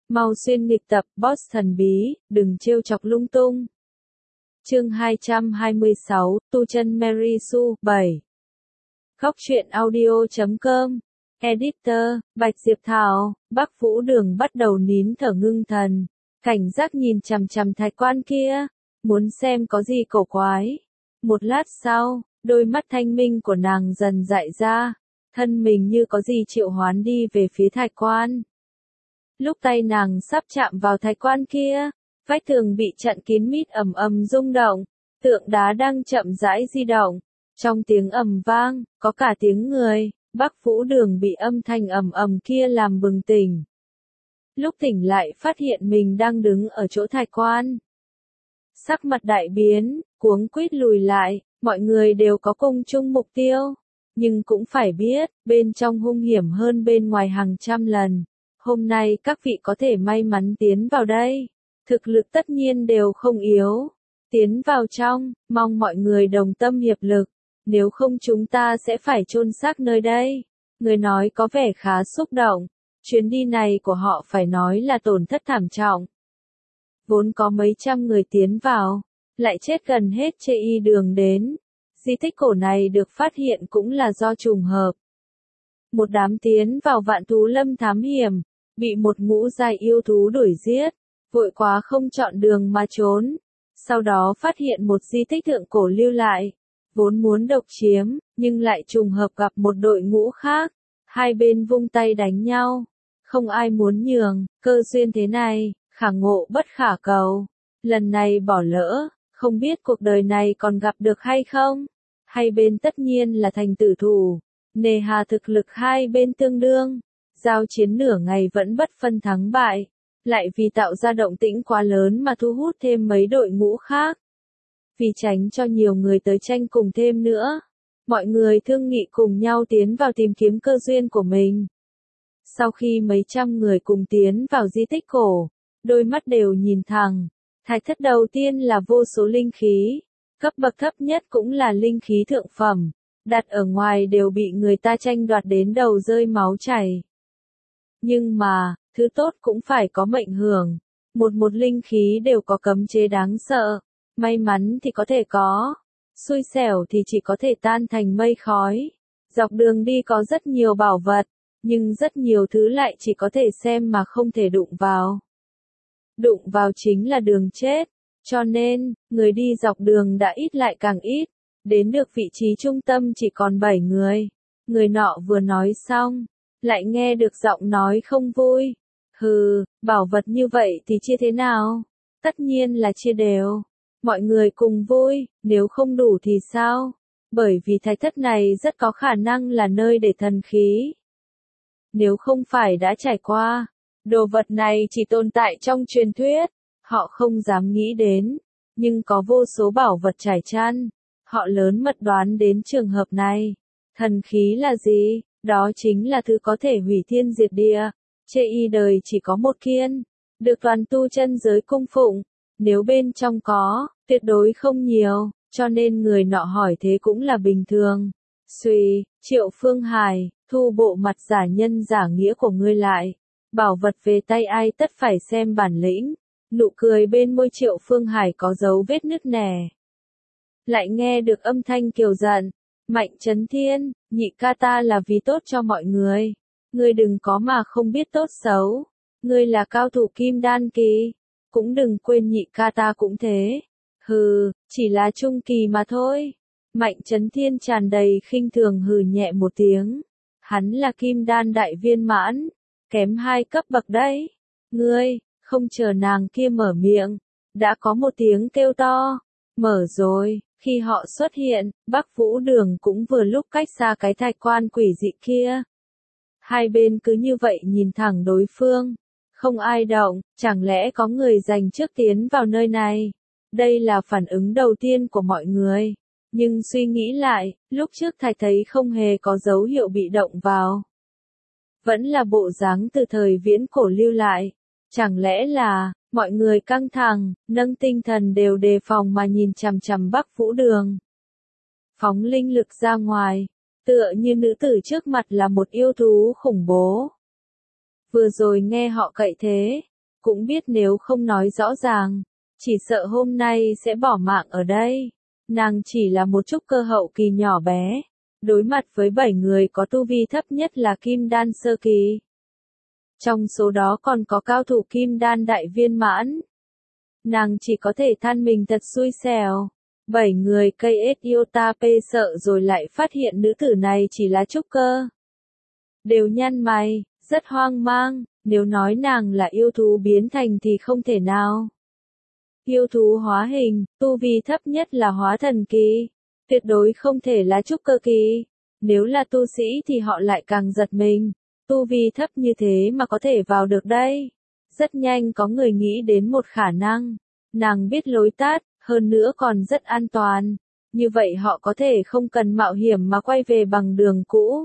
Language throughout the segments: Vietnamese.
Mau xuyên nghịch tập, boss thần bí, đừng trêu chọc lung tung. Chương 226, tu chân Mary Sue, 7. Khóc chuyện audio.com. Editor, Bạch Diệp Thảo. Bắc Vũ Đường bắt đầu nín thở ngưng thần, cảnh giác nhìn chằm chằm thái quan kia, muốn xem có gì cổ quái. Một lát sau, đôi mắt thanh minh của nàng dần dại ra, thân mình như có gì triệu hoán đi về phía thái quan. Lúc tay nàng sắp chạm vào thái quan kia, vách tường bị chặn kín mít ầm ầm rung động, tượng đá đang chậm rãi di động. Trong tiếng ầm vang, có cả tiếng người. Bắc Vũ Đường bị âm thanh ầm ầm kia làm bừng tỉnh. Lúc tỉnh lại phát hiện mình đang đứng ở chỗ thái quan. Sắc mặt đại biến, cuống quýt lùi lại, mọi người đều có cùng chung mục tiêu. Nhưng cũng phải biết, bên trong hung hiểm hơn bên ngoài hàng trăm lần. Hôm nay các vị có thể may mắn tiến vào đây. Thực lực tất nhiên đều không yếu. Tiến vào trong, mong mọi người đồng tâm hiệp lực. Nếu không chúng ta sẽ phải chôn xác nơi đây. Người nói có vẻ khá xúc động. Chuyến đi này của họ phải nói là tổn thất thảm trọng. Vốn có mấy trăm người tiến vào, lại chết gần hết chê y đường đến. Di tích cổ này được phát hiện cũng là do trùng hợp. Một đám tiến vào Vạn Thú Lâm thám hiểm, bị một ngũ giai yêu thú đuổi giết, vội quá không chọn đường mà trốn. Sau đó phát hiện một di tích thượng cổ lưu lại. Vốn muốn độc chiếm, nhưng lại trùng hợp gặp một đội ngũ khác. Hai bên vung tay đánh nhau. Không ai muốn nhường, cơ duyên thế này, khả ngộ bất khả cầu. Lần này bỏ lỡ, không biết cuộc đời này còn gặp được hay không. Hai bên tất nhiên là thành tử thủ. Nề hà thực lực hai bên tương đương. Giao chiến nửa ngày vẫn bất phân thắng bại. Lại vì tạo ra động tĩnh quá lớn mà thu hút thêm mấy đội ngũ khác. Vì tránh cho nhiều người tới tranh cùng thêm nữa, mọi người thương nghị cùng nhau tiến vào tìm kiếm cơ duyên của mình. Sau khi mấy trăm người cùng tiến vào di tích cổ, đôi mắt đều nhìn thẳng. Thạch thất đầu tiên là vô số linh khí, cấp bậc thấp nhất cũng là linh khí thượng phẩm, đặt ở ngoài đều bị người ta tranh đoạt đến đầu rơi máu chảy. Nhưng mà, thứ tốt cũng phải có mệnh hưởng, một linh khí đều có cấm chế đáng sợ. May mắn thì có thể có, xui xẻo thì chỉ có thể tan thành mây khói. Dọc đường đi có rất nhiều bảo vật, nhưng rất nhiều thứ lại chỉ có thể xem mà không thể đụng vào. Đụng vào chính là đường chết, cho nên, người đi dọc đường đã ít lại càng ít, đến được vị trí trung tâm chỉ còn 7 người. Người nọ vừa nói xong, lại nghe được giọng nói không vui. Hừ, bảo vật như vậy thì chia thế nào? Tất nhiên là chia đều. Mọi người cùng vui, nếu không đủ thì sao? Bởi vì thạch thất này rất có khả năng là nơi để thần khí. Nếu không phải đã trải qua, đồ vật này chỉ tồn tại trong truyền thuyết, họ không dám nghĩ đến, nhưng có vô số bảo vật trải chăn, họ lớn mật đoán đến trường hợp này. Thần khí là gì? Đó chính là thứ có thể hủy thiên diệt địa, chê y đời chỉ có một kiên, được toàn tu chân giới cung phụng. Nếu bên trong có, tuyệt đối không nhiều, cho nên người nọ hỏi thế cũng là bình thường. Xuy, Triệu Phương Hải, thu bộ mặt giả nhân giả nghĩa của ngươi lại. Bảo vật về tay ai tất phải xem bản lĩnh. Nụ cười bên môi Triệu Phương Hải có dấu vết nứt nẻ. Lại nghe được âm thanh kiều giận. Mạnh Chấn Thiên, nhị ca ta là vì tốt cho mọi người. Ngươi đừng có mà không biết tốt xấu. Ngươi là cao thủ kim đan kỳ. Cũng đừng quên nhị ca ta cũng thế. Hừ, chỉ là trung kỳ mà thôi. Mạnh Chấn Thiên tràn đầy khinh thường hừ nhẹ một tiếng. Hắn là kim đan đại viên mãn, kém 2 cấp bậc đấy. Ngươi, không chờ nàng kia mở miệng, đã có một tiếng kêu to. Mở rồi, khi họ xuất hiện, Bắc Vũ Đường cũng vừa lúc cách xa cái thạch quan quỷ dị kia. Hai bên cứ như vậy nhìn thẳng đối phương. Không ai động, chẳng lẽ có người giành trước tiến vào nơi này? Đây là phản ứng đầu tiên của mọi người. Nhưng suy nghĩ lại, lúc trước Thạch thấy không hề có dấu hiệu bị động vào. Vẫn là bộ dáng từ thời viễn cổ lưu lại. Chẳng lẽ là, mọi người căng thẳng, nâng tinh thần đều đề phòng mà nhìn chằm chằm Bắc Vũ Đường. Phóng linh lực ra ngoài, tựa như nữ tử trước mặt là một yêu thú khủng bố. Vừa rồi nghe họ cậy thế, cũng biết nếu không nói rõ ràng, chỉ sợ hôm nay sẽ bỏ mạng ở đây. Nàng chỉ là một trúc cơ hậu kỳ nhỏ bé, đối mặt với 7 người có tu vi thấp nhất là kim đan sơ kỳ. Trong số đó còn có cao thủ kim đan đại viên mãn. Nàng chỉ có thể than mình thật xui xẻo. 7 người cây Iotap sợ rồi lại phát hiện nữ tử này chỉ là trúc cơ. Đều nhăn mày, rất hoang mang, nếu nói nàng là yêu thú biến thành thì không thể nào. Yêu thú hóa hình, tu vi thấp nhất là hóa thần kỳ, tuyệt đối không thể là trúc cơ kỳ. Nếu là tu sĩ thì họ lại càng giật mình, tu vi thấp như thế mà có thể vào được đây. Rất nhanh có người nghĩ đến một khả năng, nàng biết lối tắt, hơn nữa còn rất an toàn, như vậy họ có thể không cần mạo hiểm mà quay về bằng đường cũ.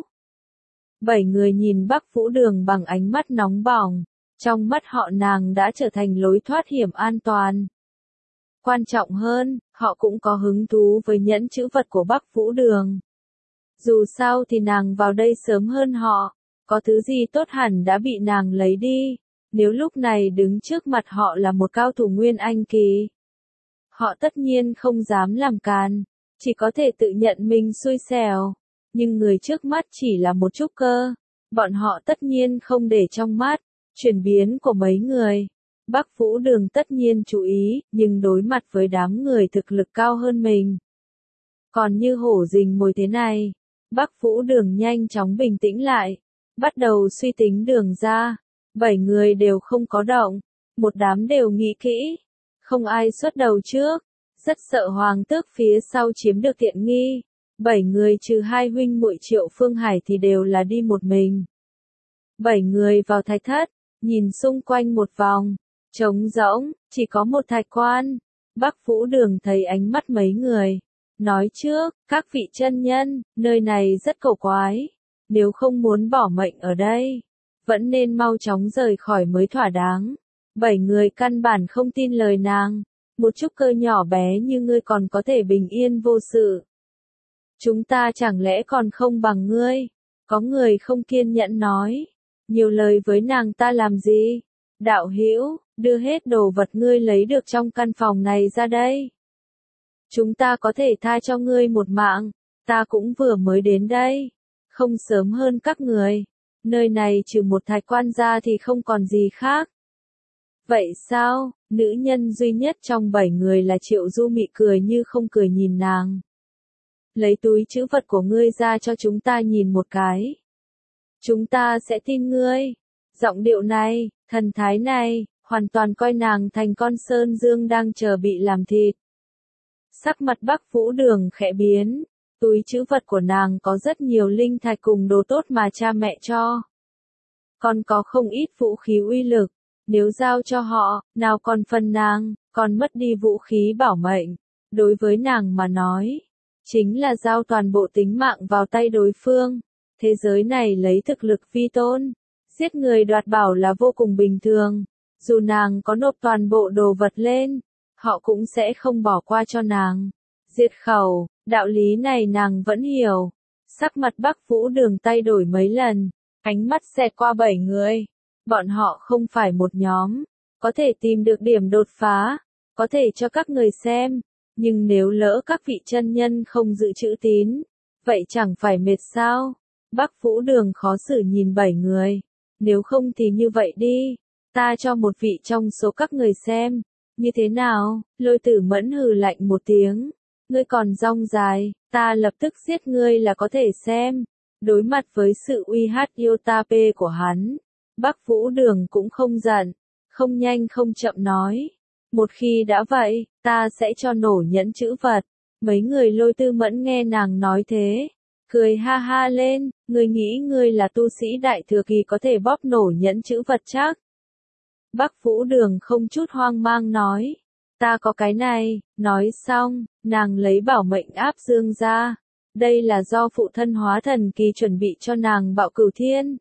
7 người nhìn Bắc Vũ Đường bằng ánh mắt nóng bỏng, trong mắt họ nàng đã trở thành lối thoát hiểm an toàn. Quan trọng hơn, họ cũng có hứng thú với nhẫn chữ vật của Bắc Vũ Đường. Dù sao thì nàng vào đây sớm hơn họ, có thứ gì tốt hẳn đã bị nàng lấy đi, nếu lúc này đứng trước mặt họ là một cao thủ nguyên anh kỳ. Họ tất nhiên không dám làm càn, chỉ có thể tự nhận mình xui xẻo, nhưng người trước mắt chỉ là một trúc cơ, bọn họ tất nhiên không để trong mắt, chuyển biến của mấy người. Bắc Vũ Đường tất nhiên chú ý, nhưng đối mặt với đám người thực lực cao hơn mình. Còn như hổ rình mồi thế này, Bắc Vũ Đường nhanh chóng bình tĩnh lại, bắt đầu suy tính đường ra. 7 người đều không có động, một đám đều nghĩ kỹ, không ai xuất đầu trước, rất sợ hoàng tước phía sau chiếm được tiện nghi. 7 người trừ 2 huynh muội Triệu Phương Hải thì đều là đi một mình. 7 người vào thạch thất, nhìn xung quanh một vòng, trống rỗng, chỉ có một thạch quan. Bắc Vũ Đường thấy ánh mắt mấy người, nói trước, các vị chân nhân, nơi này rất cổ quái, nếu không muốn bỏ mệnh ở đây, vẫn nên mau chóng rời khỏi mới thỏa đáng. 7 người căn bản không tin lời nàng, một trúc cơ nhỏ bé như ngươi còn có thể bình yên vô sự. Chúng ta chẳng lẽ còn không bằng ngươi? Có người không kiên nhẫn nói, nhiều lời với nàng ta làm gì? Đạo hữu, đưa hết đồ vật ngươi lấy được trong căn phòng này ra đây. Chúng ta có thể tha cho ngươi một mạng, ta cũng vừa mới đến đây, không sớm hơn các người. Nơi này trừ một thạch quan ra thì không còn gì khác. Vậy sao? Nữ nhân duy nhất trong 7 người là Triệu Du Mị cười như không cười nhìn nàng. Lấy túi trữ vật của ngươi ra cho chúng ta nhìn một cái. Chúng ta sẽ tin ngươi. Giọng điệu này, thần thái này, hoàn toàn coi nàng thành con sơn dương đang chờ bị làm thịt. Sắc mặt Bắc Vũ Đường khẽ biến, túi trữ vật của nàng có rất nhiều linh thạch cùng đồ tốt mà cha mẹ cho. Còn có không ít vũ khí uy lực, nếu giao cho họ, nào còn phần nàng, còn mất đi vũ khí bảo mệnh. Đối với nàng mà nói, chính là giao toàn bộ tính mạng vào tay đối phương. Thế giới này lấy thực lực vi tôn, giết người đoạt bảo là vô cùng bình thường. Dù nàng có nộp toàn bộ đồ vật lên, họ cũng sẽ không bỏ qua cho nàng. Diệt khẩu, đạo lý này nàng vẫn hiểu. Sắc mặt Bắc Vũ Đường thay đổi mấy lần, ánh mắt xẹt qua 7 người. Bọn họ không phải một nhóm, có thể tìm được điểm đột phá, có thể cho các người xem, nhưng nếu lỡ các vị chân nhân không giữ chữ tín, vậy chẳng phải mệt sao? Bắc Vũ Đường khó xử nhìn 7 người, nếu không thì như vậy đi, ta cho một vị trong số các người xem, như thế nào? Lôi Tử Mẫn hừ lạnh một tiếng, ngươi còn rong dài, ta lập tức giết ngươi là có thể xem. Đối mặt với sự uy hát Iotap của hắn, Bắc Vũ Đường cũng không giận, không nhanh không chậm nói. Một khi đã vậy, ta sẽ cho nổ nhẫn chữ vật. Mấy người Lôi Tư Mẫn nghe nàng nói thế, cười ha ha lên, ngươi nghĩ ngươi là tu sĩ đại thừa kỳ có thể bóp nổ nhẫn chữ vật chắc? Bắc Vũ Đường không chút hoang mang nói, ta có cái này. Nói xong, nàng lấy bảo mệnh áp dương ra. Đây là do phụ thân hóa thần kỳ chuẩn bị cho nàng Bạo Cửu Thiên.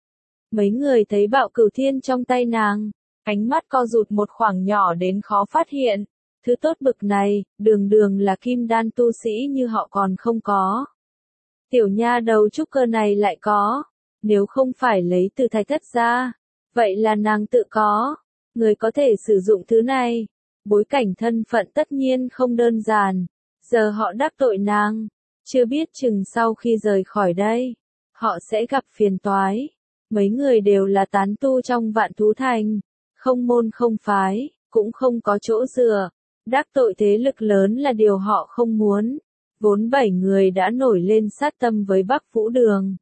Mấy người thấy Bạo Cửu Thiên trong tay nàng, ánh mắt co rụt một khoảng nhỏ đến khó phát hiện. Thứ tốt bực này, đường đường là kim đan tu sĩ như họ còn không có. Tiểu nha đầu trúc cơ này lại có, nếu không phải lấy từ thạch thất ra, vậy là nàng tự có. Người có thể sử dụng thứ này. Bối cảnh thân phận tất nhiên không đơn giản. Giờ họ đắc tội nàng. Chưa biết chừng sau khi rời khỏi đây, họ sẽ gặp phiền toái. Mấy người đều là tán tu trong Vạn Thú Thành. Không môn không phái, cũng không có chỗ dựa. Đắc tội thế lực lớn là điều họ không muốn. Vốn 7 người đã nổi lên sát tâm với Bắc Vũ Đường.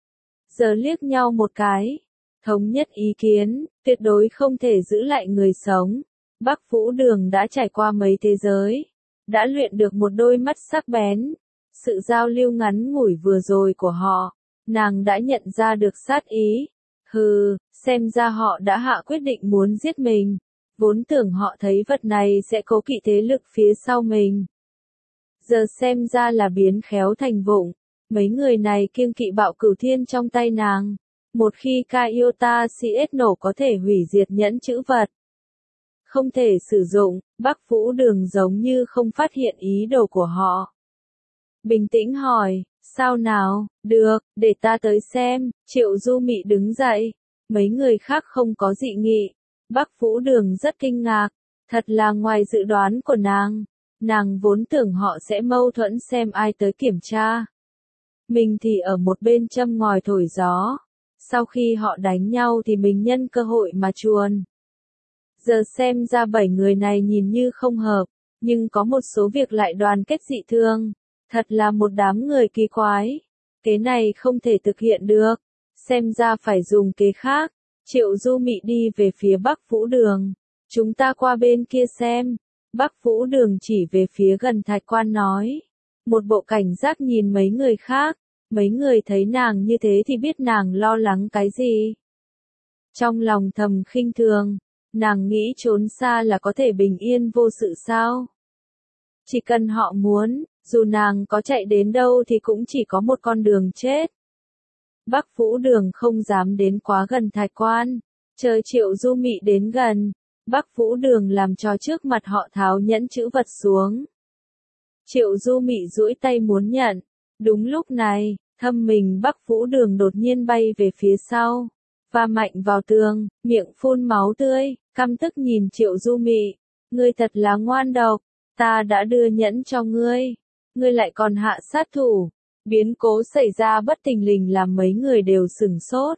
Giờ liếc nhau một cái. Thống nhất ý kiến, tuyệt đối không thể giữ lại người sống. Bắc Vũ Đường đã trải qua mấy thế giới. Đã luyện được một đôi mắt sắc bén. Sự giao lưu ngắn ngủi vừa rồi của họ, nàng đã nhận ra được sát ý. Hừ, xem ra họ đã hạ quyết định muốn giết mình. Vốn tưởng họ thấy vật này sẽ cố kỵ thế lực phía sau mình. Giờ xem ra là biến khéo thành vụng. Mấy người này kiêng kỵ Bạo Cửu Thiên trong tay nàng. Một khi Kaiota CS nổ có thể hủy diệt nhẫn chữ vật. Không thể sử dụng, Bắc Vũ Đường giống như không phát hiện ý đồ của họ. Bình tĩnh hỏi, sao nào, được, để ta tới xem. Triệu Du Mị đứng dậy. Mấy người khác không có dị nghị. Bắc Vũ Đường rất kinh ngạc. Thật là ngoài dự đoán của nàng. Nàng vốn tưởng họ sẽ mâu thuẫn xem ai tới kiểm tra. Mình thì ở một bên châm ngòi thổi gió. Sau khi họ đánh nhau thì mình nhân cơ hội mà chuồn. Giờ xem ra 7 người này nhìn như không hợp, nhưng có một số việc lại đoàn kết dị thường. Thật là một đám người kỳ quái. Kế này không thể thực hiện được. Xem ra phải dùng kế khác. Triệu Du Mị đi về phía Bắc Vũ Đường. Chúng ta qua bên kia xem. Bắc Vũ Đường chỉ về phía gần Thạch Quan nói. Một bộ cảnh giác nhìn mấy người khác. Mấy người thấy nàng như thế thì biết nàng lo lắng cái gì. Trong lòng thầm khinh thường. Nàng nghĩ trốn xa là có thể bình yên vô sự sao? Chỉ cần họ muốn, dù nàng có chạy đến đâu thì cũng chỉ có một con đường chết. Bắc Vũ Đường không dám đến quá gần Thạch Quan. Chờ Triệu Du Mị đến gần. Bắc Vũ Đường làm cho trước mặt họ tháo nhẫn chữ vật xuống. Triệu Du Mị duỗi tay muốn nhận. Đúng lúc này, thâm mình Bắc Vũ Đường đột nhiên bay về phía sau. Va mạnh vào tường, miệng phun máu tươi, căm tức nhìn Triệu Du Mị. Ngươi thật là ngoan độc, ta đã đưa nhẫn cho ngươi. Ngươi lại còn hạ sát thủ. Biến cố xảy ra bất thình lình làm mấy người đều sửng sốt.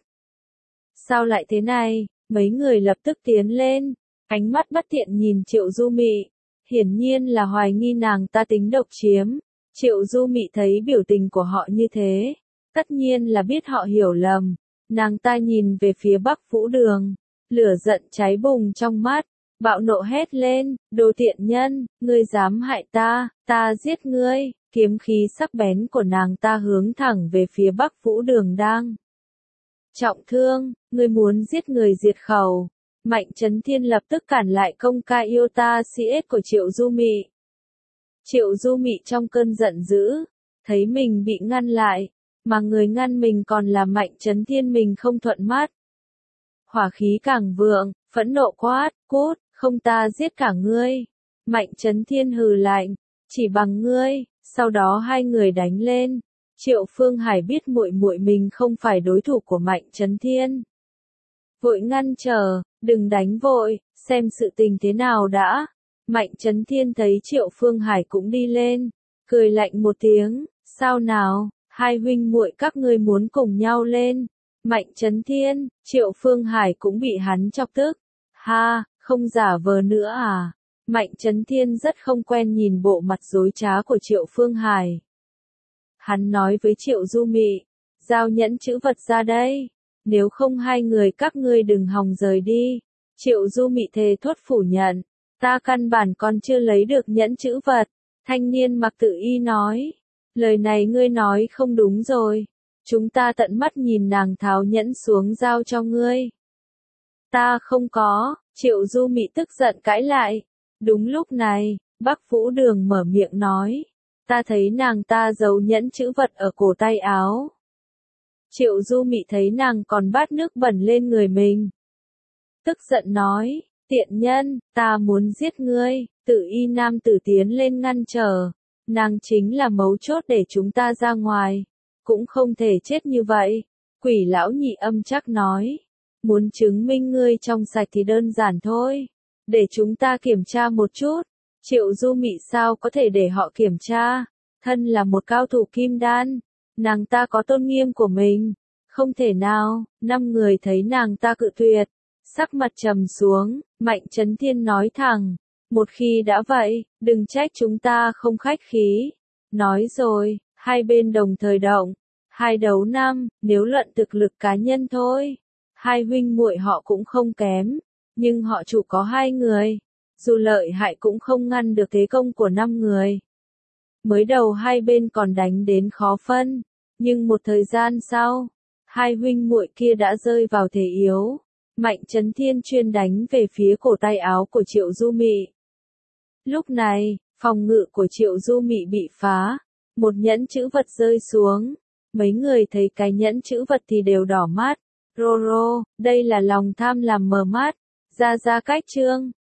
Sao lại thế này? Mấy người lập tức tiến lên. Ánh mắt bất thiện nhìn Triệu Du Mị. Hiển nhiên là hoài nghi nàng ta tính độc chiếm. Triệu Du Mị thấy biểu tình của họ như thế. Tất nhiên là biết họ hiểu lầm. Nàng ta nhìn về phía Bắc Vũ Đường. Lửa giận cháy bùng trong mắt. Bạo nộ hét lên. Đồ tiện nhân, ngươi dám hại ta, ta giết ngươi. Kiếm khí sắc bén của nàng ta hướng thẳng về phía Bắc Vũ Đường đang trọng thương. Ngươi muốn giết người diệt khẩu. Mạnh Chấn Thiên lập tức cản lại công Kaiota CS của Triệu Du Mị. Triệu Du Mị trong cơn giận dữ, thấy mình bị ngăn lại, mà người ngăn mình còn là Mạnh Chấn Thiên, mình không thuận mắt. Hỏa khí càng vượng, phẫn nộ quát, cút, không ta giết cả ngươi. Mạnh Chấn Thiên hừ lạnh, chỉ bằng ngươi. Sau đó hai người đánh lên. Triệu Phương Hải biết muội muội mình không phải đối thủ của Mạnh Chấn Thiên. Vội ngăn trở, đừng đánh vội, xem sự tình thế nào đã. Mạnh Chấn Thiên thấy Triệu Phương Hải cũng đi lên, cười lạnh một tiếng, sao nào, hai huynh muội các ngươi muốn cùng nhau lên. Mạnh Chấn Thiên, Triệu Phương Hải cũng bị hắn chọc tức. Ha, không giả vờ nữa à? Mạnh Chấn Thiên rất không quen nhìn bộ mặt dối trá của Triệu Phương Hải. Hắn nói với Triệu Du Mị, giao nhẫn chữ vật ra đây. Nếu không hai người các ngươi đừng hòng rời đi. Triệu Du Mị thề thốt phủ nhận. Ta căn bản còn chưa lấy được nhẫn chữ vật. Thanh niên mặc tự y nói. Lời này ngươi nói không đúng rồi. Chúng ta tận mắt nhìn nàng tháo nhẫn xuống giao cho ngươi. Ta không có. Triệu Du Mị tức giận cãi lại. Đúng lúc này, Bắc Vũ Đường mở miệng nói. Ta thấy nàng ta giấu nhẫn chữ vật ở cổ tay áo. Triệu Du Mị thấy nàng còn bát nước bẩn lên người mình. Tức giận nói, tiện nhân, ta muốn giết ngươi. Tự y nam tử tiến lên ngăn trở. Nàng chính là mấu chốt để chúng ta ra ngoài. Cũng không thể chết như vậy. Quỷ lão nhị âm chắc nói. Muốn chứng minh ngươi trong sạch thì đơn giản thôi. Để chúng ta kiểm tra một chút. Triệu Du Mị sao có thể để họ kiểm tra? Thân là một cao thủ kim đan, nàng ta có tôn nghiêm của mình. Không thể nào. 5 người thấy nàng ta cự tuyệt, sắc mặt trầm xuống. Mạnh Chấn Thiên nói thẳng, một khi đã vậy, đừng trách chúng ta không khách khí. Nói rồi, hai bên đồng thời động. 2 đấu 5, nếu luận thực lực cá nhân thôi, hai huynh muội họ cũng không kém, nhưng họ chủ có 2 người, dù lợi hại cũng không ngăn được thế công của 5 người. Mới đầu hai bên còn đánh đến khó phân, nhưng một thời gian sau, hai huynh muội kia đã rơi vào thế yếu. Mạnh Chấn Thiên chuyên đánh về phía cổ tay áo của Triệu Du Mị. Lúc này, phòng ngự của Triệu Du Mị bị phá, một nhẫn chữ vật rơi xuống. Mấy người thấy cái nhẫn chữ vật thì đều đỏ mắt. Roro, đây là lòng tham làm mờ mắt. Ra cách trương.